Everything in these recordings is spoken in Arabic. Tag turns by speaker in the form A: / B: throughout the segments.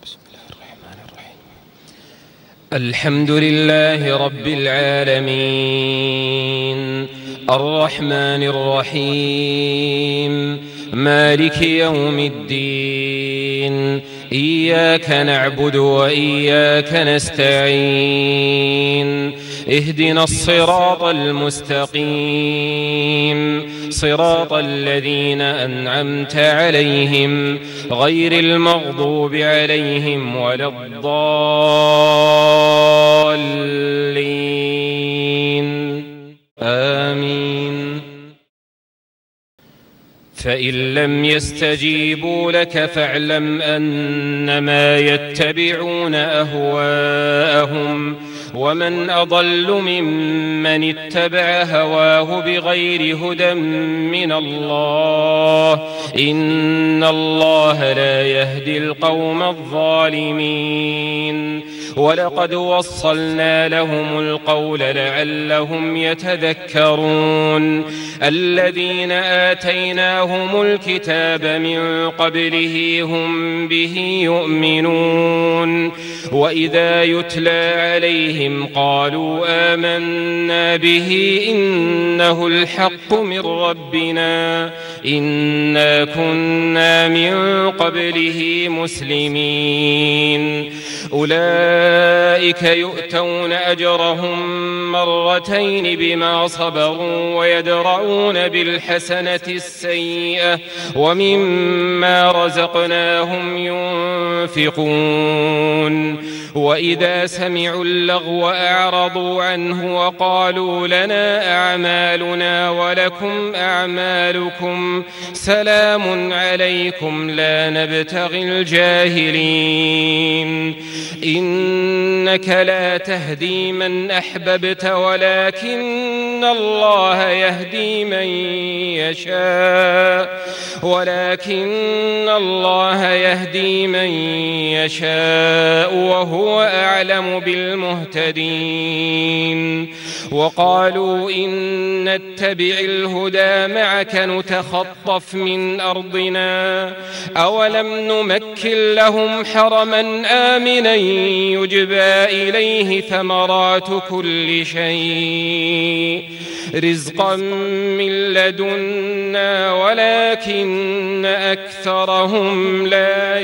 A: بسم الله الرحمن الرحيم. الحمد لله رب العالمين الرحمن الرحيم مالك يوم الدين إياك نعبد وإياك نستعين اهدنا الصراط المستقيم صراط الذين أنعمت عليهم غير المغضوب عليهم ولا الضالين آمين. فإن لم يستجيبوا لك فاعلم أنما يتبعون أهواءهم ومن أضل ممن اتبع هواه بغير هدى من الله إن الله لا يهدي القوم الظالمين. ولقد وصلنا لهم القول لعلهم يتذكرون. الذين آتيناهم الكتاب من قبله هم به يؤمنون وإذا يتلى عليهم قالوا آمنا به إنه الحق من ربنا إنا كنا من قبله مسلمين. أولئك يؤتون أجرهم مرتين بما صبروا ويدرؤون بالحسنة السيئة ومما رزقناهم ينفقون. وإذا سمعوا اللغو أعرضوا عنه وقالوا لنا أعمالنا ولكم أعمالكم سلام عليكم لا نبتغي الجاهلين. إنك لا تهدي من أحببت ولكن الله يهدي من يشاء وهو أعلم بالمهتدين. وقالوا إن نتبع الهدى معك نتخطف من أرضنا أولم نمكن لهم حرما آمنا يجبى إليه ثمرات كل شيء رزقا من لدنا ولكن أكثرهم لا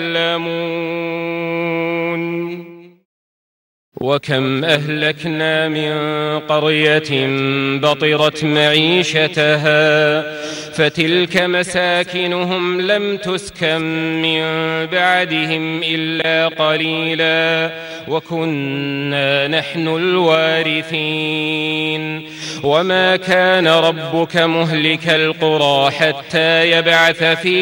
A: يعلمون. وكم أهلكنا من قرية بطرت معيشتها فتلك مساكنهم لم تسكن من بعدهم إلا قليلا وكنا نحن الوارثين. وما كان ربك مهلك القرى حتى يبعث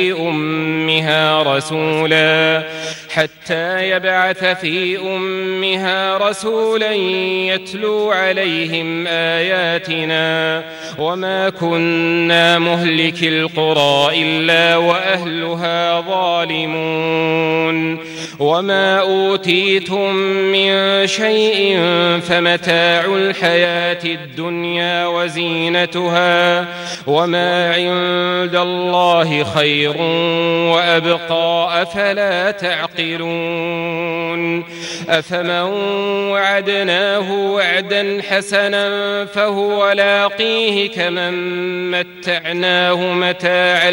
A: في أمها رسولا يتلو عليهم آياتنا وما كنا مهلك القرى إلا وأهلها ظالمون. وما أوتيتم من شيء فمتاع الحياة الدنيا وزينتها وما عند الله خير وأبقى أفلا تعقلون. أفمن وعدناه وعدا حسنا فهو لاقيه كمن متعناه متاع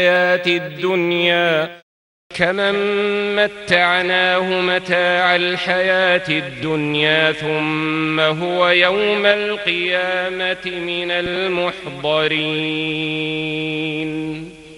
A: الحياة الدنيا ثم هو يوم القيامة من المحضرين.